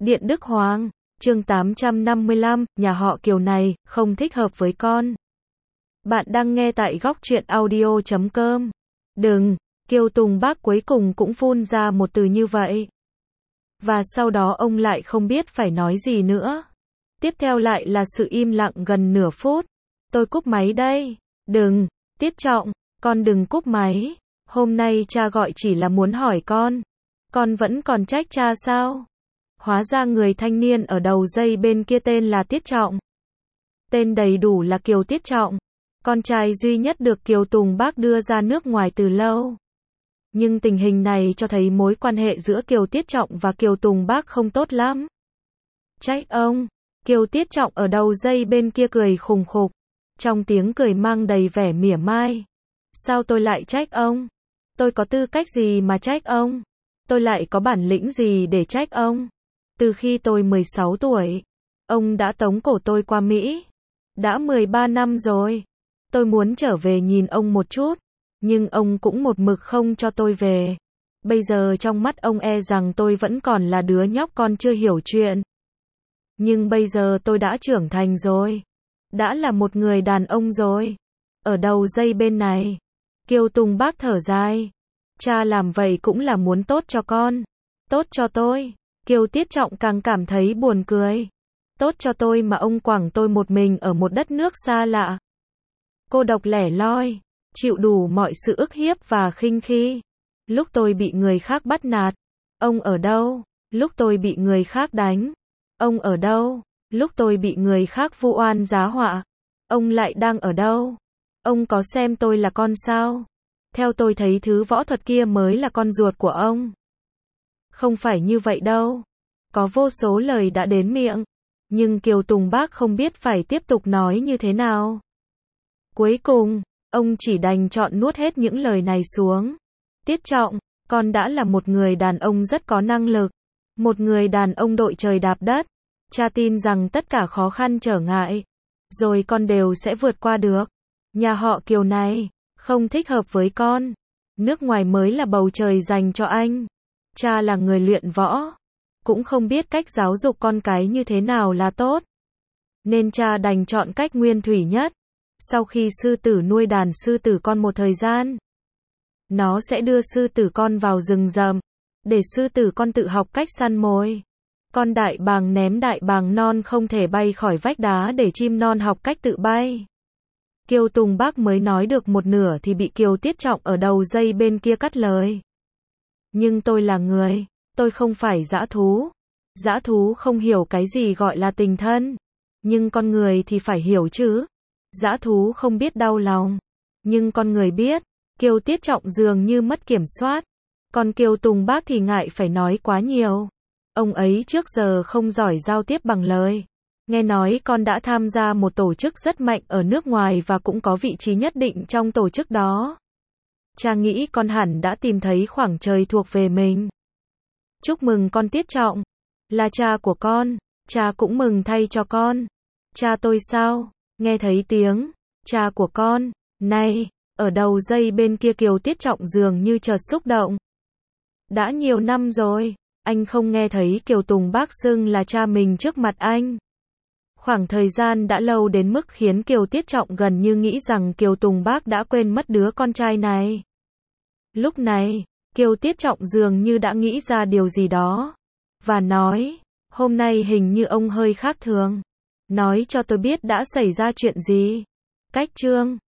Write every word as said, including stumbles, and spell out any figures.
Điện Đức Hoàng, chương tám trăm năm mươi lăm, nhà họ Kiều này, không thích hợp với con. Bạn đang nghe tại góc truyện audio chấm com. Đừng, Kiều Tùng Bác cuối cùng cũng phun ra một từ như vậy. Và sau đó ông lại không biết phải nói gì nữa. Tiếp theo lại là sự im lặng gần nửa phút. Tôi cúp máy đây. Đừng, Tiết Trọng, con đừng cúp máy. Hôm nay cha gọi chỉ là muốn hỏi con. Con vẫn còn trách cha sao? Hóa ra người thanh niên ở đầu dây bên kia tên là Tiết Trọng. Tên đầy đủ là Kiều Tiết Trọng. Con trai duy nhất được Kiều Tùng Bác đưa ra nước ngoài từ lâu. Nhưng tình hình này cho thấy mối quan hệ giữa Kiều Tiết Trọng và Kiều Tùng Bác không tốt lắm. Trách ông. Kiều Tiết Trọng ở đầu dây bên kia cười khùng khục. Trong tiếng cười mang đầy vẻ mỉa mai. Sao tôi lại trách ông? Tôi có tư cách gì mà trách ông? Tôi lại có bản lĩnh gì để trách ông? Từ khi tôi mười sáu tuổi, ông đã tống cổ tôi qua Mỹ. Đã mười ba năm rồi. Tôi muốn trở về nhìn ông một chút, nhưng ông cũng một mực không cho tôi về. Bây giờ trong mắt ông e rằng tôi vẫn còn là đứa nhóc con chưa hiểu chuyện. Nhưng bây giờ tôi đã trưởng thành rồi. Đã là một người đàn ông rồi. Ở đầu dây bên này, Kiều Tùng Bác thở dài. Cha làm vậy cũng là muốn tốt cho con. Tốt cho tôi. Kiều Tiết Trọng càng cảm thấy buồn cười. Tốt cho tôi mà ông quẳng tôi một mình ở một đất nước xa lạ. Cô độc lẻ loi, chịu đủ mọi sự ức hiếp và khinh khi. Lúc tôi bị người khác bắt nạt, ông ở đâu? Lúc tôi bị người khác đánh, ông ở đâu? Lúc tôi bị người khác vu oan giá họa, ông lại đang ở đâu? Ông có xem tôi là con sao? Theo tôi thấy thứ võ thuật kia mới là con ruột của ông. Không phải như vậy đâu. Có vô số lời đã đến miệng, nhưng Kiều Tùng Bác không biết phải tiếp tục nói như thế nào. Cuối cùng, ông chỉ đành chọn nuốt hết những lời này xuống. Tiết Trọng, con đã là một người đàn ông rất có năng lực. Một người đàn ông đội trời đạp đất. Cha tin rằng tất cả khó khăn trở ngại, rồi con đều sẽ vượt qua được. Nhà họ Kiều này, không thích hợp với con. Nước ngoài mới là bầu trời dành cho anh. Cha là người luyện võ, cũng không biết cách giáo dục con cái như thế nào là tốt. Nên cha đành chọn cách nguyên thủy nhất. Sau khi sư tử nuôi đàn sư tử con một thời gian, nó sẽ đưa sư tử con vào rừng rậm, để sư tử con tự học cách săn mồi. Con đại bàng ném đại bàng non không thể bay khỏi vách đá để chim non học cách tự bay. Kiều Tùng Bác mới nói được một nửa thì bị Kiều Tiết Trọng ở đầu dây bên kia cắt lời. Nhưng tôi là người, tôi không phải dã thú. Dã thú không hiểu cái gì gọi là tình thân, nhưng con người thì phải hiểu chứ. Dã thú không biết đau lòng, nhưng con người biết. Kiều Tiết Trọng dường như mất kiểm soát, còn Kiều Tùng Bác thì ngại phải nói quá nhiều. Ông ấy trước giờ không giỏi giao tiếp bằng lời. Nghe nói con đã tham gia một tổ chức rất mạnh ở nước ngoài và cũng có vị trí nhất định trong tổ chức đó. Cha nghĩ con hẳn đã tìm thấy khoảng trời thuộc về mình. Chúc mừng con Tiết Trọng. Là cha của con, cha cũng mừng thay cho con. Cha tôi sao? Nghe thấy tiếng cha của con này ở đầu dây bên kia, Kiều Tiết Trọng dường như chợt xúc động. Đã nhiều năm rồi, anh không nghe thấy Kiều Tùng Bác xưng là cha mình trước mặt anh. Khoảng thời gian đã lâu đến mức khiến Kiều Tiết Trọng gần như nghĩ rằng Kiều Tùng Bác đã quên mất đứa con trai này. Lúc này, Kiều Tiết Trọng dường như đã nghĩ ra điều gì đó, và nói, hôm nay hình như ông hơi khác thường. Nói cho tôi biết đã xảy ra chuyện gì. Cách chương